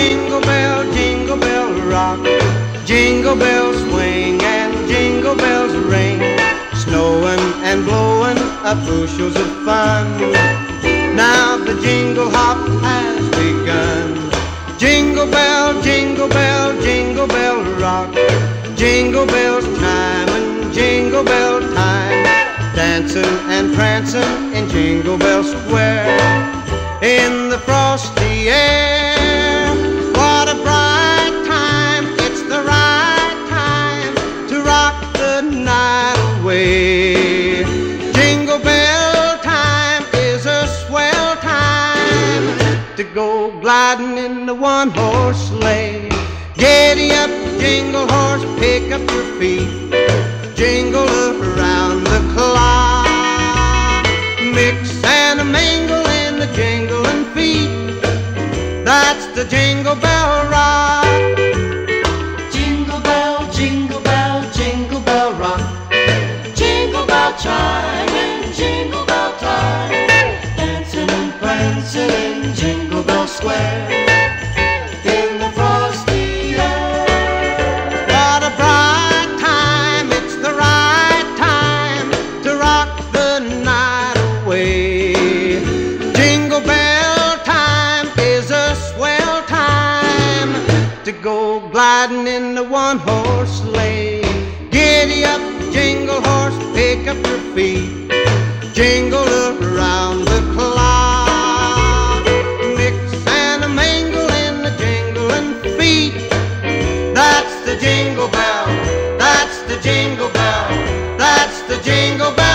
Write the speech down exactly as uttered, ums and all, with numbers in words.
jingle bell, jingle bell rock. Jingle bells swing and jingle bells ring, snowing and blowing up bushels of fun. Now the jingle hop has begun. Jingle bell, jingle bell, jingle bell rock. Jingle bells chime and jingle bell time, dancing and prancing in Jingle Bell Square. In the frosty air, what a bright time, it's the right time to rock the night away. Jingle bell time is a swell time to go gliding in the one-horse sleigh. Giddy up, jingle horse, pick up your feet, jingle around the clock. Mix and a mingle in the jingling feet, that's the Jingle Bell Rock. Jingle bell, jingle bell, jingle bell rock. Jingle bell chime and jingle bell time, dancing and prancing in Jingle Bell Square. In the frosty air, What a bright time, it's the right time to rock the night away. Jingle bell time is a swell time to go gliding in the one-horse sleigh. Giddy up, jingle horse, pick up your feet, jingle around the clock. Mix and a mingle in the jingling feet, that's the Jingle Bell, that's the Jingle Bell, that's the Jingle Bell.